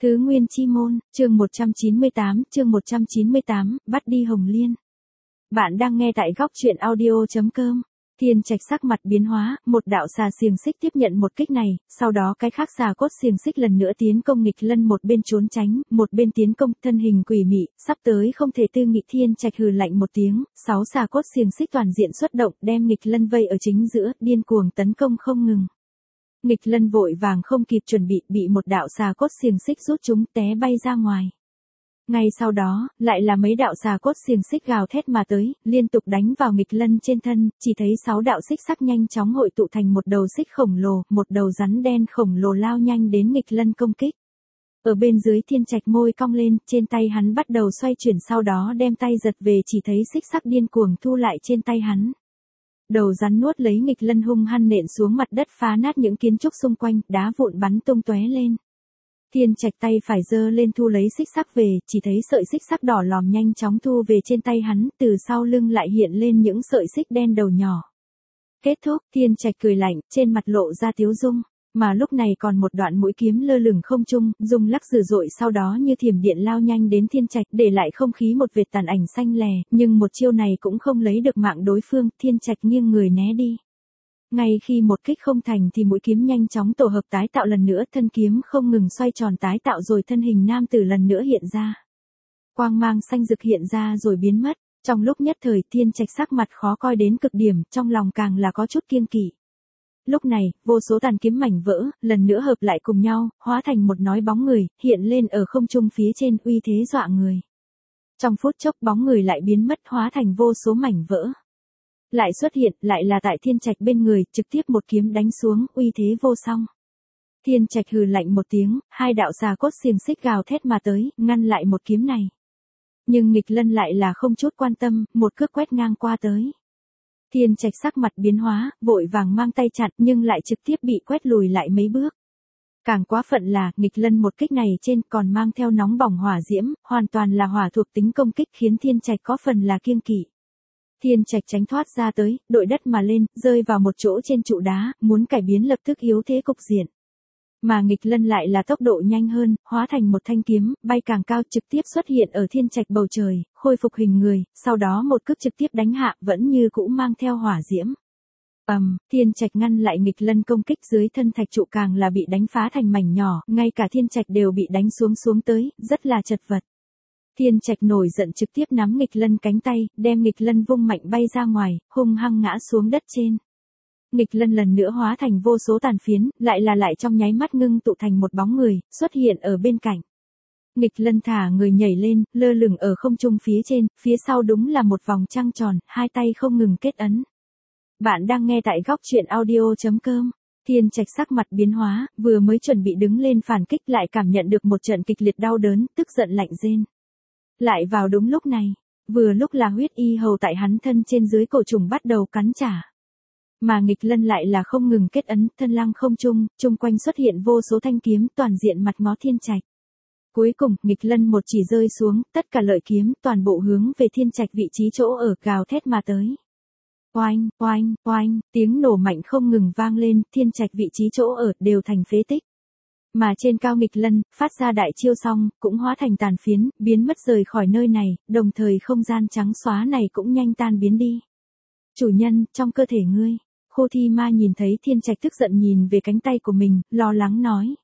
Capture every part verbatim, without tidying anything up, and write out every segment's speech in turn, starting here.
Tứ Nguyên Chi Môn, chương một trăm chín mươi tám, chương một trăm chín mươi tám, bắt đi Hồng Liên. Bạn đang nghe tại góc truyện audio chấm com. Thiên Trạch sắc mặt biến hóa, một đạo xà xiềng xích tiếp nhận một kích này, sau đó cái khác xà cốt xiềng xích lần nữa tiến công Nghịch Lân, một bên trốn tránh, một bên tiến công, thân hình quỷ mị, sắp tới không thể tư nghị. Thiên Trạch hừ lạnh một tiếng, sáu xà cốt xiềng xích toàn diện xuất động, đem Nghịch Lân vây ở chính giữa, điên cuồng tấn công không ngừng. Nghịch Lân vội vàng không kịp chuẩn bị, bị một đạo xà cốt xiềng xích rút chúng té bay ra ngoài. Ngay sau đó, lại là mấy đạo xà cốt xiềng xích gào thét mà tới, liên tục đánh vào Nghịch Lân trên thân, chỉ thấy sáu đạo xích sắc nhanh chóng hội tụ thành một đầu xích khổng lồ, một đầu rắn đen khổng lồ lao nhanh đến Nghịch Lân công kích. Ở bên dưới Thiên Trạch môi cong lên, trên tay hắn bắt đầu xoay chuyển, sau đó đem tay giật về, chỉ thấy xích sắc điên cuồng thu lại trên tay hắn. Đầu rắn nuốt lấy Nghịch Lân hung hăng nện xuống mặt đất, phá nát những kiến trúc xung quanh, đá vụn bắn tung tóe lên. Thiên Trạch tay phải giơ lên thu lấy xích sắc về, chỉ thấy sợi xích sắc đỏ lòm nhanh chóng thu về trên tay hắn, từ sau lưng lại hiện lên những sợi xích đen đầu nhỏ. Kết thúc, Thiên Trạch cười lạnh, trên mặt lộ ra tiếu dung. Mà lúc này còn một đoạn mũi kiếm lơ lửng không trung, rung lắc dữ dội, sau đó như thiểm điện lao nhanh đến Thiên Trạch, để lại không khí một vệt tàn ảnh xanh lè, nhưng một chiêu này cũng không lấy được mạng đối phương. Thiên Trạch nghiêng người né đi. Ngay khi một kích không thành thì mũi kiếm nhanh chóng tổ hợp tái tạo lần nữa, thân kiếm không ngừng xoay tròn tái tạo, rồi thân hình nam tử lần nữa hiện ra. Quang mang xanh rực hiện ra rồi biến mất. Trong lúc nhất thời, Thiên Trạch sắc mặt khó coi đến cực điểm, trong lòng càng là có chút kiêng kỵ. Lúc này, vô số tàn kiếm mảnh vỡ, lần nữa hợp lại cùng nhau, hóa thành một nói bóng người, hiện lên ở không trung phía trên, uy thế dọa người. Trong phút chốc bóng người lại biến mất, hóa thành vô số mảnh vỡ. Lại xuất hiện, lại là tại Thiên Trạch bên người, trực tiếp một kiếm đánh xuống, uy thế vô song. Thiên Trạch hừ lạnh một tiếng, hai đạo xà cốt xiềng xích gào thét mà tới, ngăn lại một kiếm này. Nhưng Nghịch Lân lại là không chút quan tâm, một cước quét ngang qua tới. Thiên Trạch sắc mặt biến hóa, vội vàng mang tay chặn, nhưng lại trực tiếp bị quét lùi lại mấy bước. Càng quá phận là, Nghịch Lân một kích này trên còn mang theo nóng bỏng hỏa diễm, hoàn toàn là hỏa thuộc tính công kích, khiến Thiên Trạch có phần là kiêng kỵ. Thiên Trạch tránh thoát ra tới, đội đất mà lên, rơi vào một chỗ trên trụ đá, muốn cải biến lập tức yếu thế cục diện. Mà Nghịch Lân lại là tốc độ nhanh hơn, hóa thành một thanh kiếm, bay càng cao, trực tiếp xuất hiện ở Thiên Trạch bầu trời, khôi phục hình người, sau đó một cước trực tiếp đánh hạ, vẫn như cũ mang theo hỏa diễm. Ầm, um, Thiên Trạch ngăn lại Nghịch Lân công kích, dưới thân thạch trụ càng là bị đánh phá thành mảnh nhỏ, ngay cả Thiên Trạch đều bị đánh xuống xuống tới, rất là chật vật. Thiên Trạch nổi giận trực tiếp nắm Nghịch Lân cánh tay, đem Nghịch Lân vung mạnh bay ra ngoài, hung hăng ngã xuống đất trên. Nghịch Lân lần nữa hóa thành vô số tàn phiến, lại là lại trong nháy mắt ngưng tụ thành một bóng người, xuất hiện ở bên cạnh. Nghịch Lân thả người nhảy lên, lơ lửng ở không trung phía trên, phía sau đúng là một vòng trăng tròn, hai tay không ngừng kết ấn. Bạn đang nghe tại góc truyện audio chấm com. Thiên Trạch sắc mặt biến hóa, vừa mới chuẩn bị đứng lên phản kích lại cảm nhận được một trận kịch liệt đau đớn, tức giận lạnh rên. Lại vào đúng lúc này, vừa lúc là huyết y hầu tại hắn thân trên dưới cổ trùng bắt đầu cắn trả. Mà Nghịch Lân lại là không ngừng kết ấn, thân lăng không trung, chung quanh xuất hiện vô số thanh kiếm, toàn diện mặt ngó Thiên Trạch. Cuối cùng, Nghịch Lân một chỉ rơi xuống, tất cả lợi kiếm, toàn bộ hướng về Thiên Trạch vị trí chỗ ở, gào thét mà tới. Oanh, oanh, oanh, tiếng nổ mạnh không ngừng vang lên, Thiên Trạch vị trí chỗ ở, đều thành phế tích. Mà trên cao Nghịch Lân, phát ra đại chiêu xong, cũng hóa thành tàn phiến, biến mất rời khỏi nơi này, đồng thời không gian trắng xóa này cũng nhanh tan biến đi. Chủ nhân, trong cơ thể ngươi. Khô Thi Ma nhìn thấy Thiên Trạch tức giận nhìn về cánh tay của mình, lo lắng nói.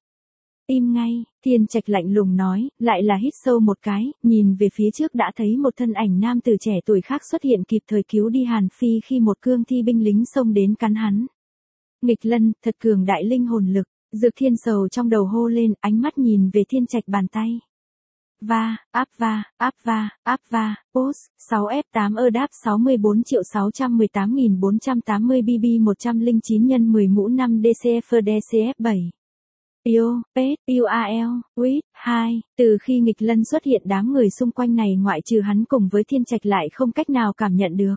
Im ngay, Thiên Trạch lạnh lùng nói, lại là hít sâu một cái, nhìn về phía trước đã thấy một thân ảnh nam tử trẻ tuổi khác xuất hiện, kịp thời cứu đi Hàn Phi khi một cương thi binh lính xông đến cắn hắn. Nghịch Lân, thật cường đại linh hồn lực. Dược Thiên Sầu trong đầu hô lên, ánh mắt nhìn về Thiên Trạch bàn tay. Va, áp va, áp va, áp va, post, sáu F tám ơ đáp sáu mươi bốn triệu sáu trăm mười tám nghìn bốn trăm tám mươi B B một trăm lẻ chín nhân mười mũ năm D C F D C F bảy. Pio, Pet, U A L, Wit, hai, từ khi Nghịch Lân xuất hiện đám người xung quanh này ngoại trừ hắn cùng với Thiên Trạch lại không cách nào cảm nhận được.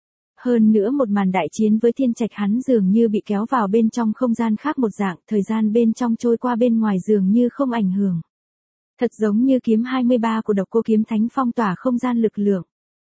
Hơn nữa một màn đại chiến với Thiên Trạch hắn dường như bị kéo vào bên trong không gian khác một dạng, thời gian bên trong trôi qua bên ngoài dường như không ảnh hưởng. Thật giống như kiếm hai mươi ba của Độc Cô Kiếm Thánh phong tỏa không gian lực lượng.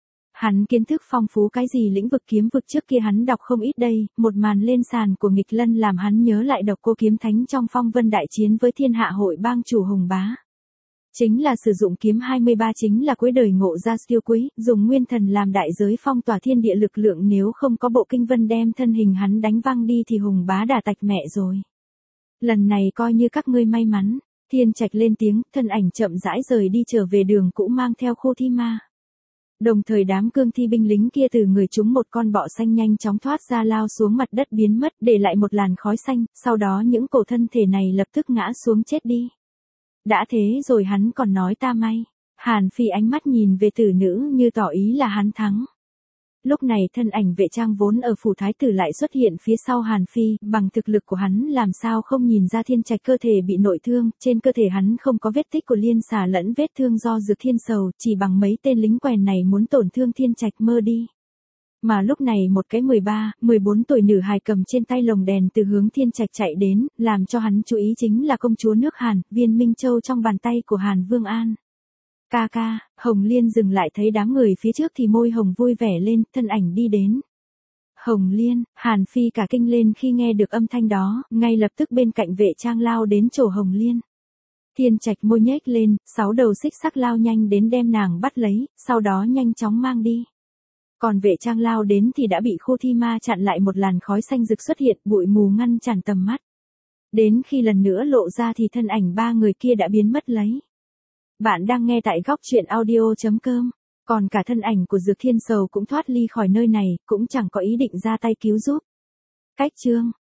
Hắn kiến thức phong phú, cái gì lĩnh vực kiếm vực trước kia hắn đọc không ít đây, một màn lên sàn của Nghịch Lân làm hắn nhớ lại Độc Cô Kiếm Thánh trong phong vân đại chiến với thiên hạ hội bang chủ Hùng Bá. Chính là sử dụng kiếm hai mươi ba, chính là cuối đời ngộ ra siêu quý, dùng nguyên thần làm đại giới phong tỏa thiên địa lực lượng, nếu không có bộ kinh vân đem thân hình hắn đánh văng đi thì hùng bá đã tạch mẹ rồi. Lần này coi như các ngươi may mắn. Thiên Trạch lên tiếng, thân ảnh chậm rãi rời đi trở về đường cũ mang theo khô thi ma. Đồng thời đám cương thi binh lính kia từ người chúng một con bọ xanh nhanh chóng thoát ra lao xuống mặt đất biến mất, để lại một làn khói xanh, sau đó những cổ thân thể này lập tức ngã xuống chết đi. Đã thế rồi hắn còn nói ta may. Hàn Phi ánh mắt nhìn về tử nữ như tỏ ý là hắn thắng. Lúc này thân ảnh vệ trang vốn ở phủ thái tử lại xuất hiện phía sau Hàn Phi, bằng thực lực của hắn làm sao không nhìn ra Thiên Trạch cơ thể bị nội thương, trên cơ thể hắn không có vết tích của liên xà lẫn vết thương do dược thiên sầu, chỉ bằng mấy tên lính quèn này muốn tổn thương Thiên Trạch mơ đi. Mà lúc này một cái mười ba, mười bốn tuổi nữ hài cầm trên tay lồng đèn từ hướng Thiên Trạch chạy đến, làm cho hắn chú ý chính là công chúa nước Hàn, Viên Minh Châu trong bàn tay của Hàn Vương An. Ca ca, Hồng Liên dừng lại thấy đám người phía trước thì môi hồng vui vẻ lên, thân ảnh đi đến. Hồng Liên, Hàn Phi cả kinh lên khi nghe được âm thanh đó, ngay lập tức bên cạnh vệ trang lao đến chỗ Hồng Liên. Thiên Trạch môi nhếch lên, sáu đầu xích sắc lao nhanh đến đem nàng bắt lấy, sau đó nhanh chóng mang đi. Còn vệ trang lao đến thì đã bị khô thi ma chặn lại, một làn khói xanh rực xuất hiện, bụi mù ngăn chặn tầm mắt. Đến khi lần nữa lộ ra thì thân ảnh ba người kia đã biến mất lấy. Bạn đang nghe tại góc truyện audio chấm com. Còn cả thân ảnh của Dược Thiên Sầu cũng thoát ly khỏi nơi này, cũng chẳng có ý định ra tay cứu giúp. Cách chương